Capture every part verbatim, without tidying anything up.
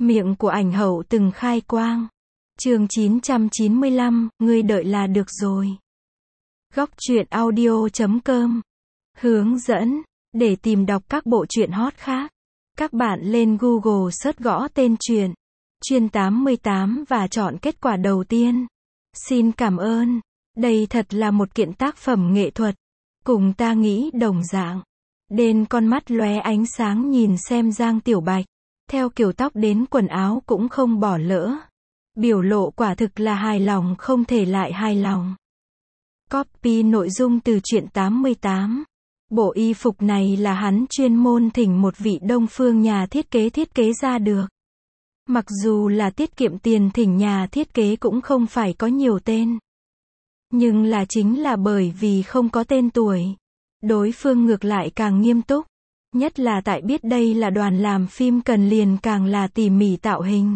Miệng của ảnh hậu từng khai quang. Chương chín trăm chín mươi lăm, ngươi đợi là được rồi. Góc truyện audio chấm com. Hướng dẫn. Để tìm đọc các bộ truyện hot khác, các bạn lên Google search gõ tên truyện Truyện tám mươi tám và chọn kết quả đầu tiên. Xin cảm ơn. Đây thật là một kiện tác phẩm nghệ thuật. Cùng ta nghĩ đồng dạng. Đền con mắt lóe ánh sáng nhìn xem Giang Tiểu Bạch. Theo kiểu tóc đến quần áo cũng không bỏ lỡ. Biểu lộ quả thực là hài lòng không thể lại hài lòng. Copy nội dung từ truyện tám mươi tám. Bộ y phục này là hắn chuyên môn thỉnh một vị Đông phương nhà thiết kế thiết kế ra được. Mặc dù là tiết kiệm tiền thỉnh nhà thiết kế cũng không phải có nhiều tên. Nhưng là chính là bởi vì không có tên tuổi. Đối phương ngược lại càng nghiêm túc. Nhất là tại biết đây là đoàn làm phim cần liền càng là tỉ mỉ tạo hình.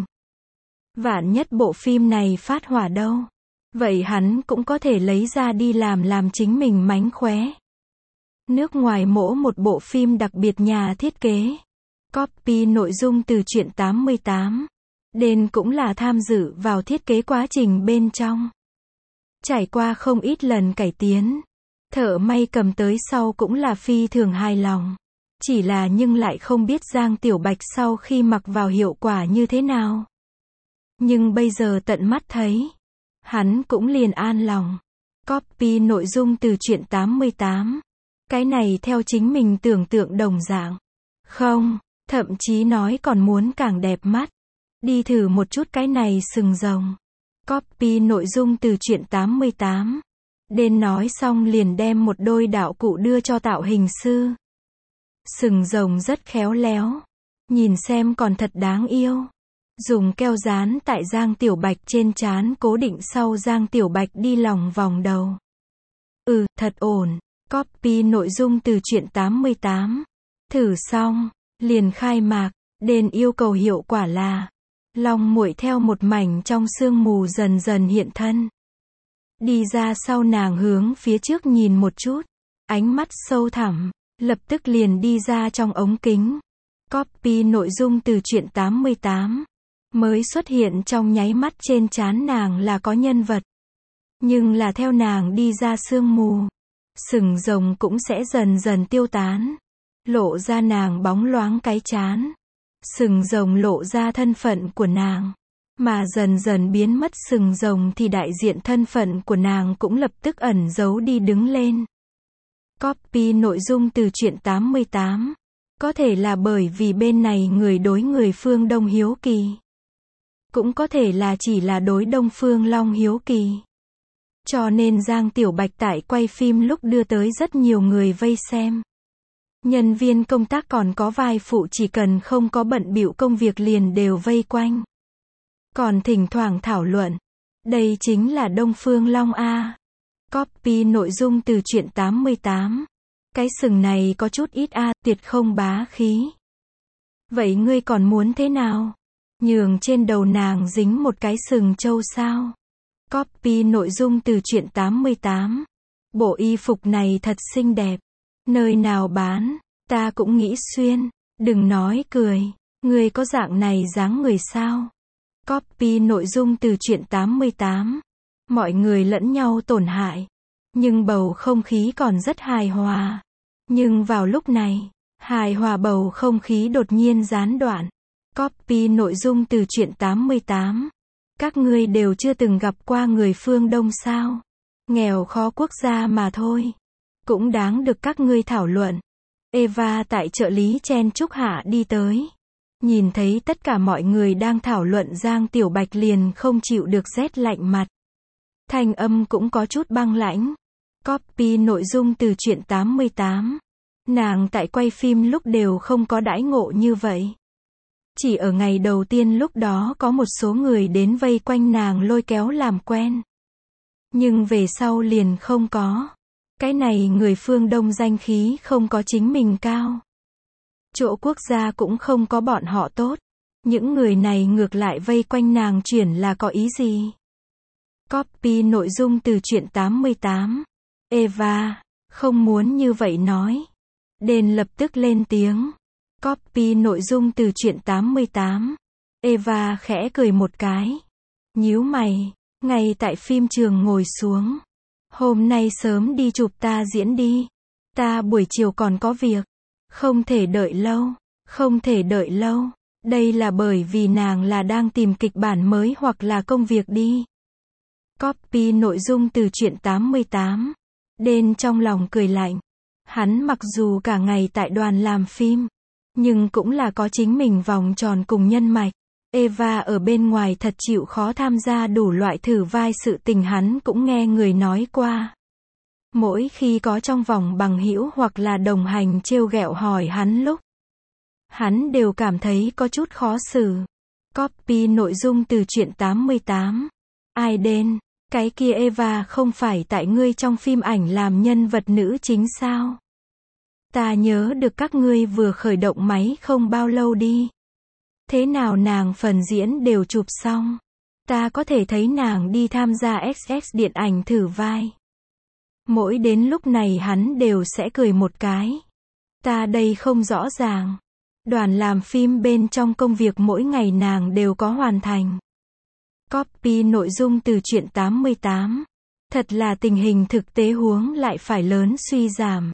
Vạn nhất bộ phim này phát hỏa đâu. Vậy hắn cũng có thể lấy ra đi làm làm chính mình mánh khóe. Nước ngoài mỗ một bộ phim đặc biệt nhà thiết kế. Copy nội dung từ truyện tám mươi tám. Đền cũng là tham dự vào thiết kế quá trình bên trong. Trải qua không ít lần cải tiến. Thợ may cầm tới sau cũng là phi thường hài lòng. Chỉ là nhưng lại không biết Giang Tiểu Bạch sau khi mặc vào hiệu quả như thế nào. Nhưng bây giờ tận mắt thấy. Hắn cũng liền an lòng. Copy nội dung từ truyện tám mươi tám. Cái này theo chính mình tưởng tượng đồng dạng. Không, thậm chí nói còn muốn càng đẹp mắt. Đi thử một chút cái này sừng rồng. Copy nội dung từ truyện tám mươi tám. Đền nói xong liền đem một đôi đạo cụ đưa cho tạo hình sư. Sừng rồng rất khéo léo. Nhìn xem còn thật đáng yêu. Dùng keo dán tại Giang Tiểu Bạch trên trán cố định sau Giang Tiểu Bạch đi lòng vòng đầu. Ừ, thật ổn. Copy nội dung từ truyện tám mươi tám. Thử xong, liền khai mạc, đền yêu cầu hiệu quả là Long muội theo một mảnh trong sương mù dần dần hiện thân. Đi ra sau nàng hướng phía trước nhìn một chút, ánh mắt sâu thẳm, lập tức liền đi ra trong ống kính. Copy nội dung từ truyện tám mươi tám. Mới xuất hiện trong nháy mắt trên trán nàng là có nhân vật. Nhưng là theo nàng đi ra sương mù, sừng rồng cũng sẽ dần dần tiêu tán. Lộ ra nàng bóng loáng cái trán. Sừng rồng lộ ra thân phận của nàng. Mà dần dần biến mất sừng rồng thì đại diện thân phận của nàng cũng lập tức ẩn giấu đi đứng lên. Copy nội dung từ truyện tám mươi tám. Có thể là bởi vì bên này người đối người phương Đông hiếu kỳ. Cũng có thể là chỉ là đối Đông Phương Long hiếu kỳ. Cho nên Giang Tiểu Bạch tại quay phim lúc đưa tới rất nhiều người vây xem. Nhân viên công tác còn có vai phụ chỉ cần không có bận bịu công việc liền đều vây quanh. Còn thỉnh thoảng thảo luận. Đây chính là Đông Phương Long A. Copy nội dung từ truyện tám mươi tám. Cái sừng này có chút ít A, tuyệt không bá khí. Vậy ngươi còn muốn thế nào? Nhường trên đầu nàng dính một cái sừng trâu sao? Copy nội dung từ truyện tám mươi tám. Bộ y phục này thật xinh đẹp. Nơi nào bán? Ta cũng nghĩ xuyên. Đừng nói cười. Ngươi có dạng này dáng người sao? Copy nội dung từ truyện tám mươi tám. Mọi người lẫn nhau tổn hại. Nhưng bầu không khí còn rất hài hòa. Nhưng vào lúc này, hài hòa bầu không khí đột nhiên gián đoạn. Copy nội dung từ truyện tám mươi tám. Các ngươi đều chưa từng gặp qua người phương Đông sao? Nghèo khó quốc gia mà thôi. Cũng đáng được các ngươi thảo luận. Eva tại trợ lý chen chúc hạ đi tới. Nhìn thấy tất cả mọi người đang thảo luận Giang Tiểu Bạch liền không chịu được rét lạnh mặt. Thanh âm cũng có chút băng lãnh. Copy nội dung từ truyện tám mươi tám. Nàng tại quay phim lúc đều không có đãi ngộ như vậy. Chỉ ở ngày đầu tiên lúc đó có một số người đến vây quanh nàng lôi kéo làm quen. Nhưng về sau liền không có. Cái này người phương Đông danh khí không có chính mình cao. Chỗ quốc gia cũng không có bọn họ tốt. Những người này ngược lại vây quanh nàng chuyển là có ý gì? Copy nội dung từ truyện tám mươi tám. Eva, không muốn như vậy nói. Đền lập tức lên tiếng. Copy nội dung từ truyện tám mươi tám. Eva khẽ cười một cái. Nhíu mày, ngay tại phim trường ngồi xuống. Hôm nay sớm đi chụp ta diễn đi. Ta buổi chiều còn có việc. Không thể đợi lâu, không thể đợi lâu. Đây là bởi vì nàng là đang tìm kịch bản mới hoặc là công việc đi. Copy nội dung từ truyện tám mươi tám. Đen trong lòng cười lạnh. Hắn mặc dù cả ngày tại đoàn làm phim, nhưng cũng là có chính mình vòng tròn cùng nhân mạch. Eva ở bên ngoài thật chịu khó tham gia đủ loại thử vai, sự tình hắn cũng nghe người nói qua. Mỗi khi có trong vòng bằng hữu hoặc là đồng hành trêu ghẹo hỏi hắn lúc, hắn đều cảm thấy có chút khó xử. Copy nội dung từ truyện tám mươi tám. Ai đen, cái kia Eva không phải tại ngươi trong phim ảnh làm nhân vật nữ chính sao? Ta nhớ được các ngươi vừa khởi động máy không bao lâu đi. Thế nào nàng phần diễn đều chụp xong? Ta có thể thấy nàng đi tham gia ích ích điện ảnh thử vai. Mỗi đến lúc này hắn đều sẽ cười một cái. Ta đây không rõ ràng. Đoàn làm phim bên trong công việc mỗi ngày nàng đều có hoàn thành. Copy nội dung từ truyện tám mươi tám. Thật là tình hình thực tế huống lại phải lớn suy giảm.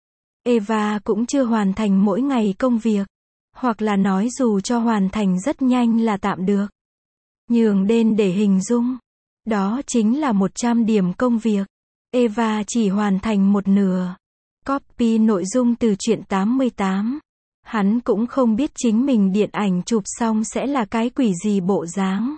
Eva cũng chưa hoàn thành mỗi ngày công việc. Hoặc là nói dù cho hoàn thành rất nhanh là tạm được. Nhường đen để hình dung. Đó chính là một trăm điểm công việc. Eva chỉ hoàn thành một nửa. Copy nội dung từ truyện tám mươi tám. Hắn cũng không biết chính mình điện ảnh chụp xong sẽ là cái quỷ gì bộ dáng.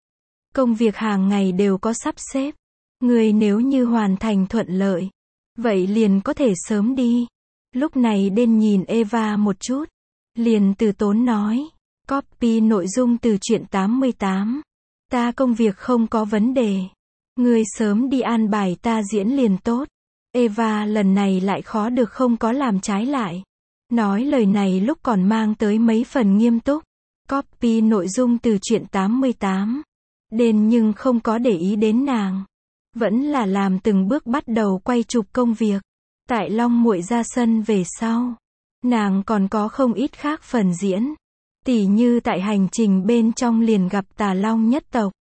Công việc hàng ngày đều có sắp xếp. Người nếu như hoàn thành thuận lợi, vậy liền có thể sớm đi. Lúc này đen nhìn Eva một chút. Liền từ tốn nói. Copy nội dung từ truyện tám mươi tám. Ta công việc không có vấn đề. Ngươi sớm đi an bài ta diễn liền tốt. Eva lần này lại khó được không có làm trái lại. Nói lời này lúc còn mang tới mấy phần nghiêm túc. Copy nội dung từ truyện tám mươi tám. Đen nhưng không có để ý đến nàng. Vẫn là làm từng bước bắt đầu quay chụp công việc. Tại Long Muội ra sân về sau, nàng còn có không ít khác phần diễn. Tỉ như tại hành trình bên trong liền gặp Tà Long nhất tộc.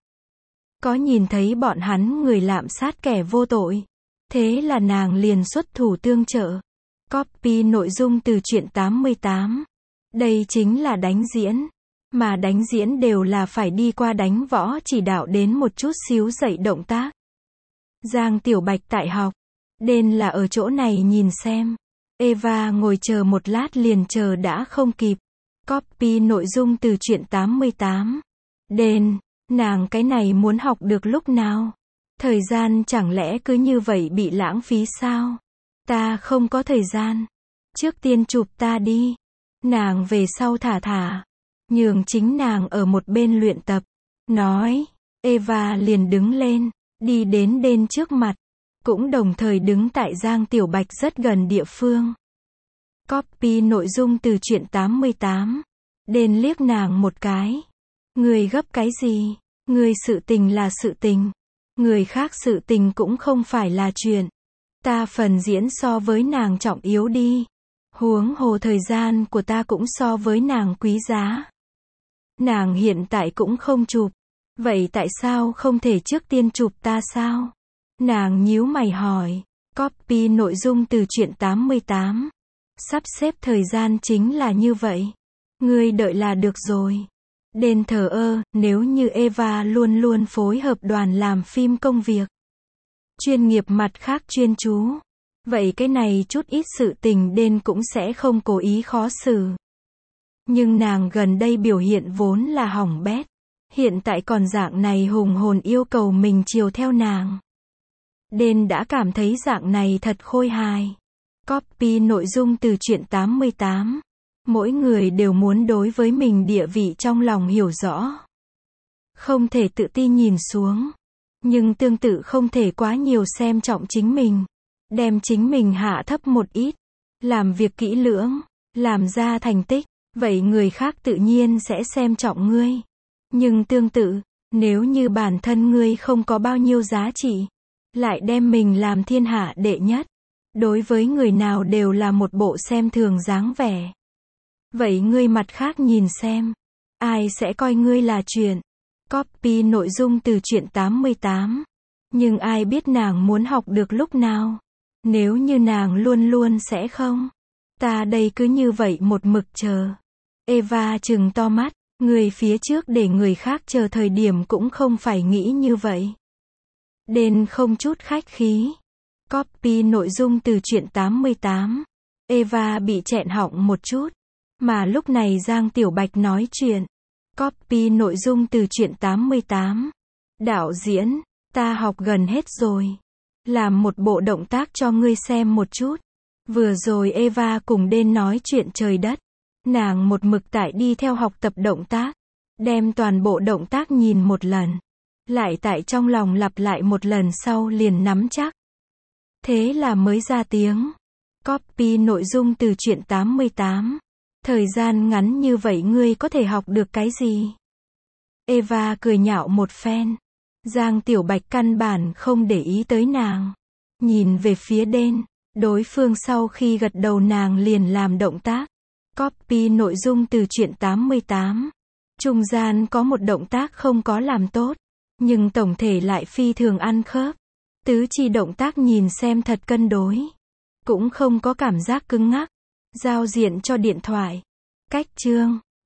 Có nhìn thấy bọn hắn người lạm sát kẻ vô tội. Thế là nàng liền xuất thủ tương trợ. Copy nội dung từ truyện tám mươi tám. Đây chính là đánh diễn. Mà đánh diễn đều là phải đi qua đánh võ chỉ đạo đến một chút xíu dạy động tác. Giang Tiểu Bạch tại học. Đen là ở chỗ này nhìn xem. Eva ngồi chờ một lát liền chờ đã không kịp. Copy nội dung từ truyện tám mươi tám. Đen, nàng cái này muốn học được lúc nào? Thời gian chẳng lẽ cứ như vậy bị lãng phí sao? Ta không có thời gian. Trước tiên chụp ta đi. Nàng về sau thả thả. Nhường chính nàng ở một bên luyện tập. Nói. Eva liền đứng lên. Đi đến đen trước mặt. Cũng đồng thời đứng tại Giang Tiểu Bạch rất gần địa phương. Copy nội dung từ truyện tám mươi tám. Đen liếc nàng một cái. Người gấp cái gì? Người sự tình là sự tình. Người khác sự tình cũng không phải là chuyện. Ta phần diễn so với nàng trọng yếu đi. Huống hồ thời gian của ta cũng so với nàng quý giá. Nàng hiện tại cũng không chụp. Vậy tại sao không thể trước tiên chụp ta sao? Nàng nhíu mày hỏi. Copy nội dung từ truyện tám mươi tám. Sắp xếp thời gian chính là như vậy. Ngươi đợi là được rồi. Đen thờ ơ, nếu như Eva luôn luôn phối hợp đoàn làm phim công việc. Chuyên nghiệp mặt khác chuyên chú. Vậy cái này chút ít sự tình đen cũng sẽ không cố ý khó xử. Nhưng nàng gần đây biểu hiện vốn là hỏng bét. Hiện tại còn dạng này hùng hồn yêu cầu mình chiều theo nàng. Đen đã cảm thấy dạng này thật khôi hài. Copy nội dung từ truyện tám mươi tám. Mỗi người đều muốn đối với mình địa vị trong lòng hiểu rõ. Không thể tự ti nhìn xuống. Nhưng tương tự không thể quá nhiều xem trọng chính mình. Đem chính mình hạ thấp một ít. Làm việc kỹ lưỡng. Làm ra thành tích. Vậy người khác tự nhiên sẽ xem trọng ngươi. Nhưng tương tự, nếu như bản thân ngươi không có bao nhiêu giá trị. Lại đem mình làm thiên hạ đệ nhất. Đối với người nào đều là một bộ xem thường dáng vẻ. Vậy ngươi mặt khác nhìn xem. ai sẽ coi ngươi là chuyện. Copy nội dung từ truyện tám mươi tám. Nhưng ai biết nàng muốn học được lúc nào? Nếu như nàng luôn luôn sẽ không. Ta đây cứ như vậy một mực chờ. Eva trừng to mắt, người phía trước để người khác chờ thời điểm cũng không phải nghĩ như vậy. Đền không chút khách khí. Copy nội dung từ truyện tám mươi tám. Eva bị nghẹn họng một chút. Mà lúc này Giang Tiểu Bạch nói chuyện. Copy nội dung từ truyện tám mươi tám. Đạo diễn, ta học gần hết rồi. Làm một bộ động tác cho ngươi xem một chút. Vừa rồi Eva cùng Đen nói chuyện trời đất. Nàng một mực tại đi theo học tập động tác. Đem toàn bộ động tác nhìn một lần. Lại tại trong lòng lặp lại một lần sau liền nắm chắc. Thế là mới ra tiếng. Copy nội dung từ truyện tám mươi tám. Thời gian ngắn như vậy ngươi có thể học được cái gì? Eva cười nhạo một phen. Giang Tiểu Bạch căn bản không để ý tới nàng. Nhìn về phía Đen. Đối phương sau khi gật đầu nàng liền làm động tác. Copy nội dung từ truyện tám mươi tám. Trung gian có một động tác không có làm tốt. Nhưng tổng thể lại phi thường ăn khớp. Tứ chi động tác nhìn xem thật cân đối. Cũng không có cảm giác cứng ngắc. Giao diện cho điện thoại. Cách chương.